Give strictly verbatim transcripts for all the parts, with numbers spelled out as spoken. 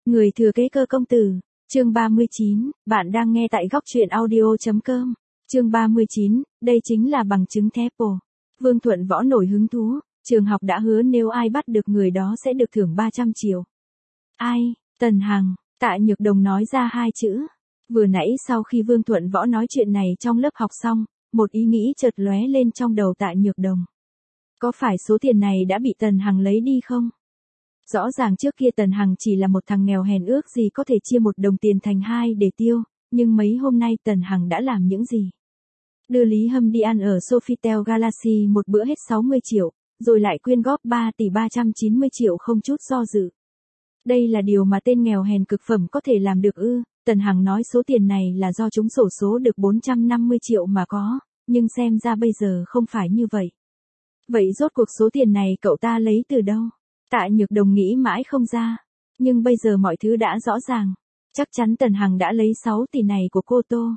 Người thừa kế cơ công tử, chương ba mươi chín, bạn đang nghe tại góc truyện audio.com. Chương ba mươi chín, đây chính là bằng chứng thép ồ. Vương Thuận Võ nổi hứng thú, trường học đã hứa nếu ai bắt được người đó sẽ được thưởng ba trăm triệu. Ai? Tần Hằng, Tạ Nhược Đồng nói ra hai chữ. Vừa nãy sau khi Vương Thuận Võ nói chuyện này trong lớp học xong, một ý nghĩ chợt lóe lên trong đầu Tạ Nhược Đồng. Có phải số tiền này đã bị Tần Hằng lấy đi không? Rõ ràng trước kia Tần Hằng chỉ là một thằng nghèo hèn ước gì có thể chia một đồng tiền thành hai để tiêu, nhưng mấy hôm nay Tần Hằng đã làm những gì? Đưa Lý Hâm đi ăn ở Sofitel Galaxy một bữa hết sáu mươi triệu, rồi lại quyên góp ba tỷ ba trăm chín mươi triệu không chút do dự. Đây là điều mà tên nghèo hèn cực phẩm có thể làm được ư? Tần Hằng nói số tiền này là do trúng xổ số được bốn trăm năm mươi triệu mà có, nhưng xem ra bây giờ không phải như vậy. Vậy rốt cuộc số tiền này cậu ta lấy từ đâu? Tạ Nhược Đồng nghĩ mãi không ra, nhưng bây giờ mọi thứ đã rõ ràng, chắc chắn Tần Hằng đã lấy sáu tỷ này của cô Tô.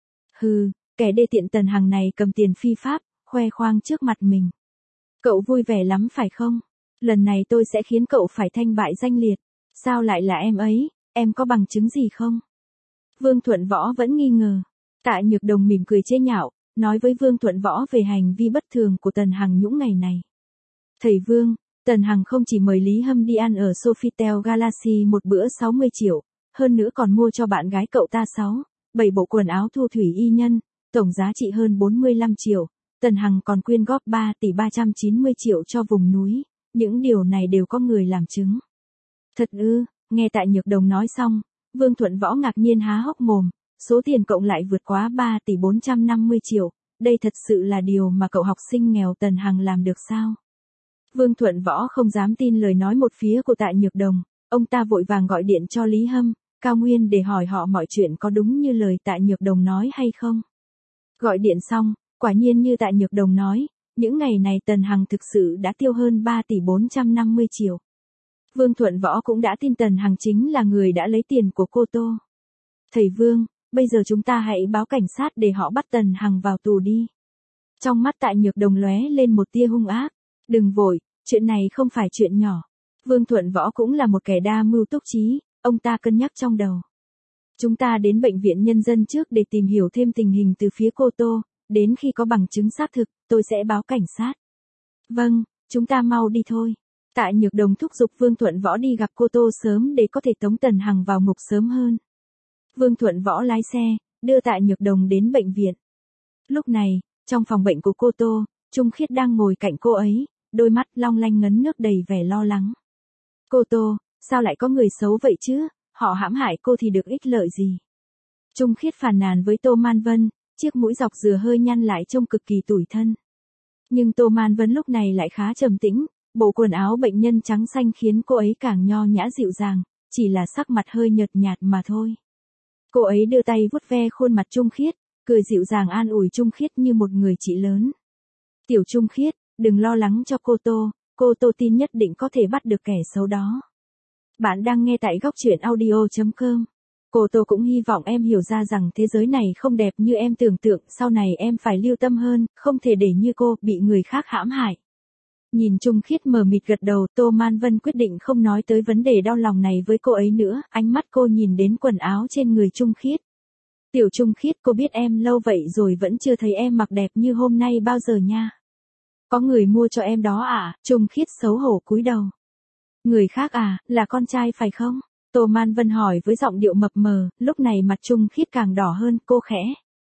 Hừ, kẻ đê tiện Tần Hằng này cầm tiền phi pháp, khoe khoang trước mặt mình. Cậu vui vẻ lắm phải không? Lần này tôi sẽ khiến cậu phải thanh bại danh liệt. Sao lại là em ấy, em có bằng chứng gì không? Vương Thuận Võ vẫn nghi ngờ. Tạ Nhược Đồng mỉm cười chế nhạo, nói với Vương Thuận Võ về hành vi bất thường của Tần Hằng những ngày này. Thầy Vương, Tần Hằng không chỉ mời Lý Hâm đi ăn ở Sofitel Galaxy một bữa sáu mươi triệu, hơn nữa còn mua cho bạn gái cậu ta sáu, bảy bộ quần áo thu thủy y nhân, tổng giá trị hơn bốn mươi lăm triệu. Tần Hằng còn quyên góp ba tỷ ba trăm chín mươi triệu cho vùng núi, những điều này đều có người làm chứng. Thật ư? Nghe Tạ Nhược Đồng nói xong, Vương Thuận Võ ngạc nhiên há hốc mồm, số tiền cộng lại vượt quá ba tỷ bốn trăm năm mươi triệu, đây thật sự là điều mà cậu học sinh nghèo Tần Hằng làm được sao? Vương Thuận Võ không dám tin lời nói một phía của Tạ Nhược Đồng, ông ta vội vàng gọi điện cho Lý Hâm, Cao Nguyên để hỏi họ mọi chuyện có đúng như lời Tạ Nhược Đồng nói hay không. Gọi điện xong, quả nhiên như Tạ Nhược Đồng nói, những ngày này Tần Hằng thực sự đã tiêu hơn ba tỷ bốn trăm năm mươi triệu. Vương Thuận Võ cũng đã tin Tần Hằng chính là người đã lấy tiền của cô Tô. Thầy Vương, bây giờ chúng ta hãy báo cảnh sát để họ bắt Tần Hằng vào tù đi. Trong mắt Tạ Nhược Đồng lóe lên một tia hung ác. Đừng vội, chuyện này không phải chuyện nhỏ. Vương Thuận Võ cũng là một kẻ đa mưu túc trí, ông ta cân nhắc trong đầu. Chúng ta đến bệnh viện nhân dân trước để tìm hiểu thêm tình hình từ phía cô Tô, đến khi có bằng chứng xác thực, tôi sẽ báo cảnh sát. Vâng, chúng ta mau đi thôi. Tạ Nhược Đồng thúc giục Vương Thuận Võ đi gặp cô Tô sớm để có thể tống Tần Hằng vào ngục sớm hơn. Vương Thuận Võ lái xe, đưa Tạ Nhược Đồng đến bệnh viện. Lúc này, trong phòng bệnh của cô Tô, Trung Khiết đang ngồi cạnh cô ấy, đôi mắt long lanh ngấn nước đầy vẻ lo lắng. Cô Tô, sao lại có người xấu vậy chứ, họ hãm hại cô thì được ích lợi gì? Trung Khiết phàn nàn với Tô Man Vân, chiếc mũi dọc dừa hơi nhăn lại trông cực kỳ tủi thân. Nhưng Tô Man Vân lúc này lại khá trầm tĩnh, bộ quần áo bệnh nhân trắng xanh khiến cô ấy càng nho nhã dịu dàng, chỉ là sắc mặt hơi nhợt nhạt mà thôi. Cô ấy đưa tay vuốt ve khuôn mặt Trung Khiết, cười dịu dàng an ủi Trung Khiết như một người chị lớn. Tiểu Trung Khiết, đừng lo lắng cho cô Tô, cô Tô tin nhất định có thể bắt được kẻ xấu đó. Bạn đang nghe tại góc truyện audio.com. Cô Tô cũng hy vọng em hiểu ra rằng thế giới này không đẹp như em tưởng tượng, sau này em phải lưu tâm hơn, không thể để như cô bị người khác hãm hại. Nhìn Trung Khiết mờ mịt gật đầu, Tô Man Vân quyết định không nói tới vấn đề đau lòng này với cô ấy nữa, ánh mắt cô nhìn đến quần áo trên người Trung Khiết. Tiểu Trung Khiết, cô biết em lâu vậy rồi vẫn chưa thấy em mặc đẹp như hôm nay bao giờ nha. Có người mua cho em đó à? Trung Khiết xấu hổ cúi đầu. Người khác à, là con trai phải không? Tô Man Vân hỏi với giọng điệu mập mờ, lúc này mặt Trung Khiết càng đỏ hơn, cô khẽ.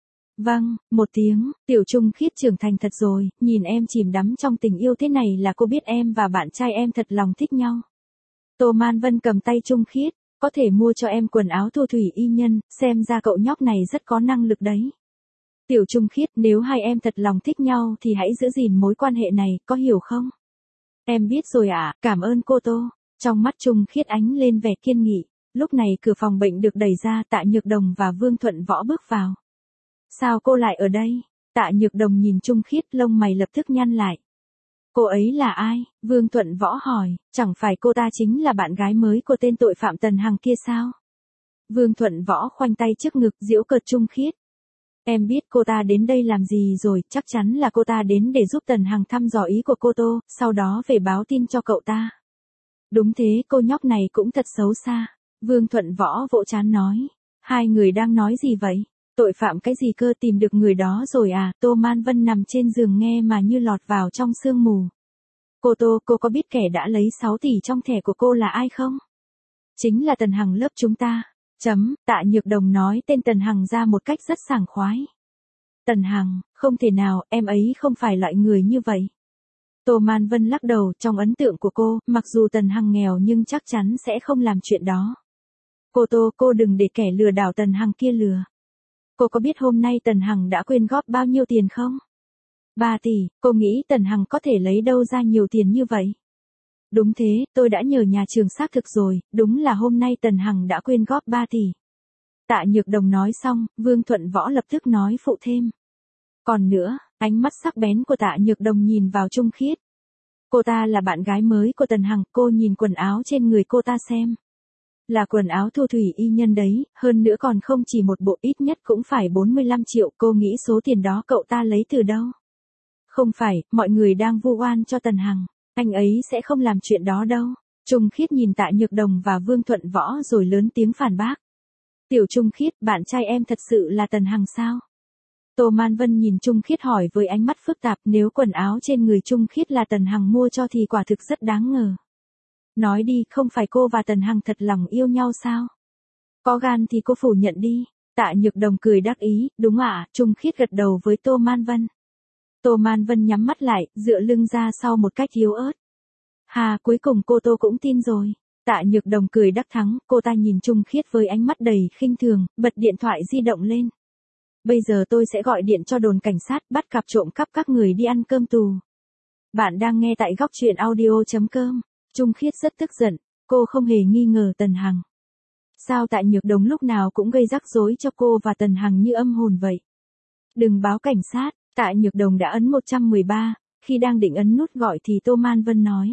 Vâng, một tiếng, Tiểu Trung Khiết trưởng thành thật rồi, nhìn em chìm đắm trong tình yêu thế này là cô biết em và bạn trai em thật lòng thích nhau. Tô Man Vân cầm tay Trung Khiết, có thể mua cho em quần áo thu thủy y nhân, xem ra cậu nhóc này rất có năng lực đấy. Tiểu Trung Khiết, nếu hai em thật lòng thích nhau thì hãy giữ gìn mối quan hệ này, có hiểu không? Em biết rồi ạ, à, cảm ơn cô Tô. Trong mắt Trung Khiết ánh lên vẻ kiên nghị, lúc này cửa phòng bệnh được đẩy ra, Tạ Nhược Đồng và Vương Thuận Võ bước vào. Sao cô lại ở đây? Tạ Nhược Đồng nhìn Trung Khiết, lông mày lập tức nhăn lại. Cô ấy là ai? Vương Thuận Võ hỏi, chẳng phải cô ta chính là bạn gái mới của tên tội phạm Tần Hằng kia sao? Vương Thuận Võ khoanh tay trước ngực giễu cợt Trung Khiết. Em biết cô ta đến đây làm gì rồi, chắc chắn là cô ta đến để giúp Tần Hằng thăm dò ý của cô Tô, sau đó về báo tin cho cậu ta. Đúng thế, cô nhóc này cũng thật xấu xa. Vương Thuận Võ vỗ trán nói. Hai người đang nói gì vậy? Tội phạm cái gì cơ, tìm được người đó rồi à? Tô Man Vân nằm trên giường nghe mà như lọt vào trong sương mù. Cô Tô, cô có biết kẻ đã lấy sáu tỷ trong thẻ của cô là ai không? Chính là Tần Hằng lớp chúng ta. Chấm, Tạ Nhược Đồng nói tên Tần Hằng ra một cách rất sảng khoái. Tần Hằng, không thể nào, em ấy không phải loại người như vậy. Tô Man Vân lắc đầu, trong ấn tượng của cô, mặc dù Tần Hằng nghèo nhưng chắc chắn sẽ không làm chuyện đó. Cô Tô, cô đừng để kẻ lừa đảo Tần Hằng kia lừa. Cô có biết hôm nay Tần Hằng đã quyên góp bao nhiêu tiền không? ba tỷ, cô nghĩ Tần Hằng có thể lấy đâu ra nhiều tiền như vậy? Đúng thế, tôi đã nhờ nhà trường xác thực rồi, đúng là hôm nay Tần Hằng đã quyên góp ba tỷ. Tạ Nhược Đồng nói xong, Vương Thuận Võ lập tức nói phụ thêm. Còn nữa, ánh mắt sắc bén của Tạ Nhược Đồng nhìn vào Trung Khiết. Cô ta là bạn gái mới của Tần Hằng, cô nhìn quần áo trên người cô ta xem. Là quần áo thu thủy y nhân đấy, hơn nữa còn không chỉ một bộ, ít nhất cũng phải bốn mươi lăm triệu, cô nghĩ số tiền đó cậu ta lấy từ đâu? Không phải, mọi người đang vu oan cho Tần Hằng, anh ấy sẽ không làm chuyện đó đâu. Trung Khiết nhìn Tạ Nhược Đồng và Vương Thuận Võ rồi lớn tiếng phản bác. Tiểu Trung Khiết, bạn trai em thật sự là Tần Hằng sao? Tô Man Vân nhìn Trung Khiết hỏi với ánh mắt phức tạp, nếu quần áo trên người Trung Khiết là Tần Hằng mua cho thì quả thực rất đáng ngờ. Nói đi, không phải cô và Tần Hằng thật lòng yêu nhau sao? Có gan thì cô phủ nhận đi. Tạ Nhược Đồng cười đắc ý, đúng ạ, Trung Khiết gật đầu với Tô Man Vân. Tô Man Vân nhắm mắt lại, dựa lưng ra sau một cách yếu ớt. Hà, cuối cùng cô Tô cũng tin rồi. Tạ Nhược Đồng cười đắc thắng, cô ta nhìn Trung Khiết với ánh mắt đầy khinh thường, bật điện thoại di động lên. Bây giờ tôi sẽ gọi điện cho đồn cảnh sát, bắt cặp trộm cắp các người đi ăn cơm tù. Bạn đang nghe tại góc truyện audio chấm com. Trung Khiết rất tức giận, cô không hề nghi ngờ Tần Hằng. Sao Tạ Nhược Đồng lúc nào cũng gây rắc rối cho cô và Tần Hằng như âm hồn vậy? Đừng báo cảnh sát, Tạ Nhược Đồng đã ấn một trăm mười ba, khi đang định ấn nút gọi thì Tô Man Vân nói.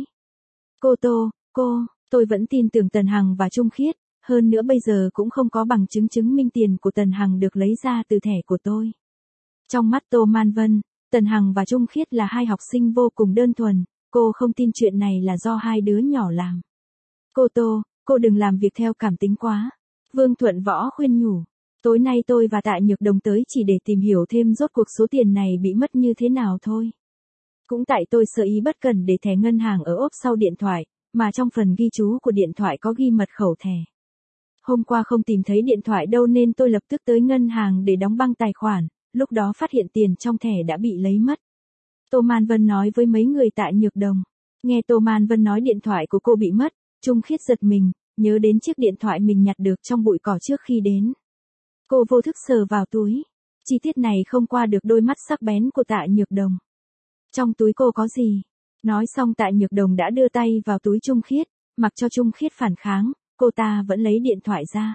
Cô Tô, cô, tôi vẫn tin tưởng Tần Hằng và Trung Khiết, hơn nữa bây giờ cũng không có bằng chứng chứng minh tiền của Tần Hằng được lấy ra từ thẻ của tôi. Trong mắt Tô Man Vân, Tần Hằng và Trung Khiết là hai học sinh vô cùng đơn thuần, cô không tin chuyện này là do hai đứa nhỏ làm. Cô Tô, cô đừng làm việc theo cảm tính quá. Vương Thuận Võ khuyên nhủ. Tối nay tôi và Tạ Nhược Đồng tới chỉ để tìm hiểu thêm rốt cuộc số tiền này bị mất như thế nào thôi. Cũng tại tôi sơ ý bất cẩn để thẻ ngân hàng ở ốp sau điện thoại, mà trong phần ghi chú của điện thoại có ghi mật khẩu thẻ. Hôm qua không tìm thấy điện thoại đâu nên tôi lập tức tới ngân hàng để đóng băng tài khoản, lúc đó phát hiện tiền trong thẻ đã bị lấy mất. Tô Man Vân nói với mấy người Tạ Nhược Đồng. Nghe Tô Man Vân nói điện thoại của cô bị mất, Trung Khiết giật mình, nhớ đến chiếc điện thoại mình nhặt được trong bụi cỏ trước khi đến. Cô vô thức sờ vào túi. Chi tiết này không qua được đôi mắt sắc bén của Tạ Nhược Đồng. Trong túi cô có gì? Nói xong Tạ Nhược Đồng đã đưa tay vào túi Trung Khiết, mặc cho Trung Khiết phản kháng, cô ta vẫn lấy điện thoại ra.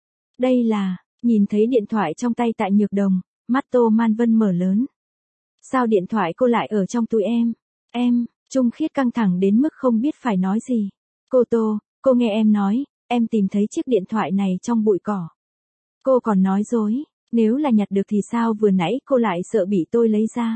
Đây là, nhìn thấy điện thoại trong tay Tạ Nhược Đồng, mắt Tô Man Vân mở lớn. Sao điện thoại cô lại ở trong túi em? Em, Trung Khiết căng thẳng đến mức không biết phải nói gì. Cô Tô, cô nghe em nói, em tìm thấy chiếc điện thoại này trong bụi cỏ. Cô còn nói dối, nếu là nhặt được thì sao vừa nãy cô lại sợ bị tôi lấy ra?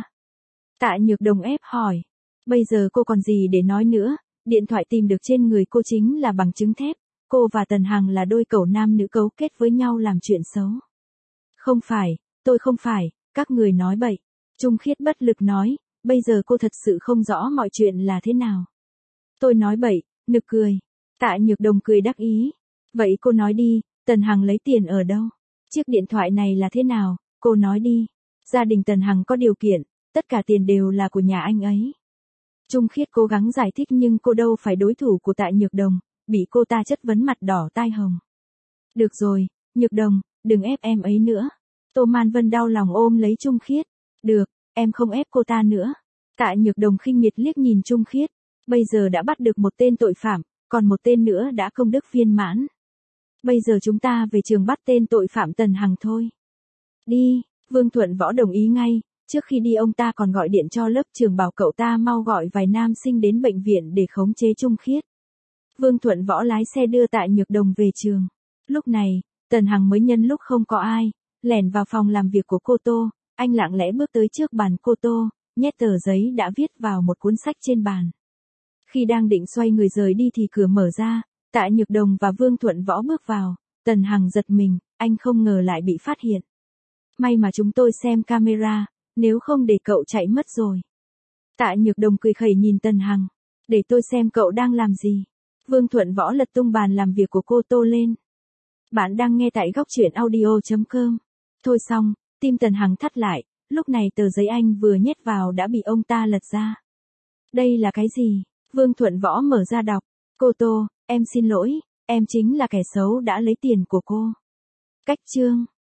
Tạ Nhược Đồng ép hỏi. Bây giờ cô còn gì để nói nữa, điện thoại tìm được trên người cô chính là bằng chứng thép. Cô và Tần Hằng là đôi cẩu nam nữ cấu kết với nhau làm chuyện xấu. Không phải, tôi không phải, các người nói bậy. Trung Khiết bất lực nói, bây giờ cô thật sự không rõ mọi chuyện là thế nào. Tôi nói bậy, nực cười. Tạ Nhược Đồng cười đắc ý. Vậy cô nói đi, Tần Hằng lấy tiền ở đâu? Chiếc điện thoại này là thế nào? Cô nói đi. Gia đình Tần Hằng có điều kiện, tất cả tiền đều là của nhà anh ấy. Trung Khiết cố gắng giải thích nhưng cô đâu phải đối thủ của Tạ Nhược Đồng, bị cô ta chất vấn mặt đỏ tai hồng. Được rồi, Nhược Đồng, đừng ép em ấy nữa. Tô Man Vân đau lòng ôm lấy Trung Khiết. Được, em không ép cô ta nữa. Tạ Nhược Đồng khinh miệt liếc nhìn Trung Khiết. Bây giờ đã bắt được một tên tội phạm, còn một tên nữa đã công đức viên mãn. Bây giờ chúng ta về trường bắt tên tội phạm Tần Hằng thôi. Đi, Vương Thuận Võ đồng ý ngay, trước khi đi ông ta còn gọi điện cho lớp trưởng bảo cậu ta mau gọi vài nam sinh đến bệnh viện để khống chế Trung Khiết. Vương Thuận Võ lái xe đưa Tạ Nhược Đồng về trường. Lúc này, Tần Hằng mới nhân lúc không có ai, lẻn vào phòng làm việc của cô Tô, anh lặng lẽ bước tới trước bàn cô Tô, nhét tờ giấy đã viết vào một cuốn sách trên bàn. Khi đang định xoay người rời đi thì cửa mở ra, Tạ Nhược Đồng và Vương Thuận Võ bước vào, Tần Hằng giật mình, anh không ngờ lại bị phát hiện. May mà chúng tôi xem camera, nếu không để cậu chạy mất rồi. Tạ Nhược Đồng cười khẩy nhìn Tần Hằng, để tôi xem cậu đang làm gì. Vương Thuận Võ lật tung bàn làm việc của cô Tô lên. Bạn đang nghe tại góc truyện audio chấm com. Thôi xong, tim Tần Hằng thắt lại, lúc này tờ giấy anh vừa nhét vào đã bị ông ta lật ra. Đây là cái gì? Vương Thuận Võ mở ra đọc. Cô Tô, em xin lỗi, em chính là kẻ xấu đã lấy tiền của cô. Cách chương.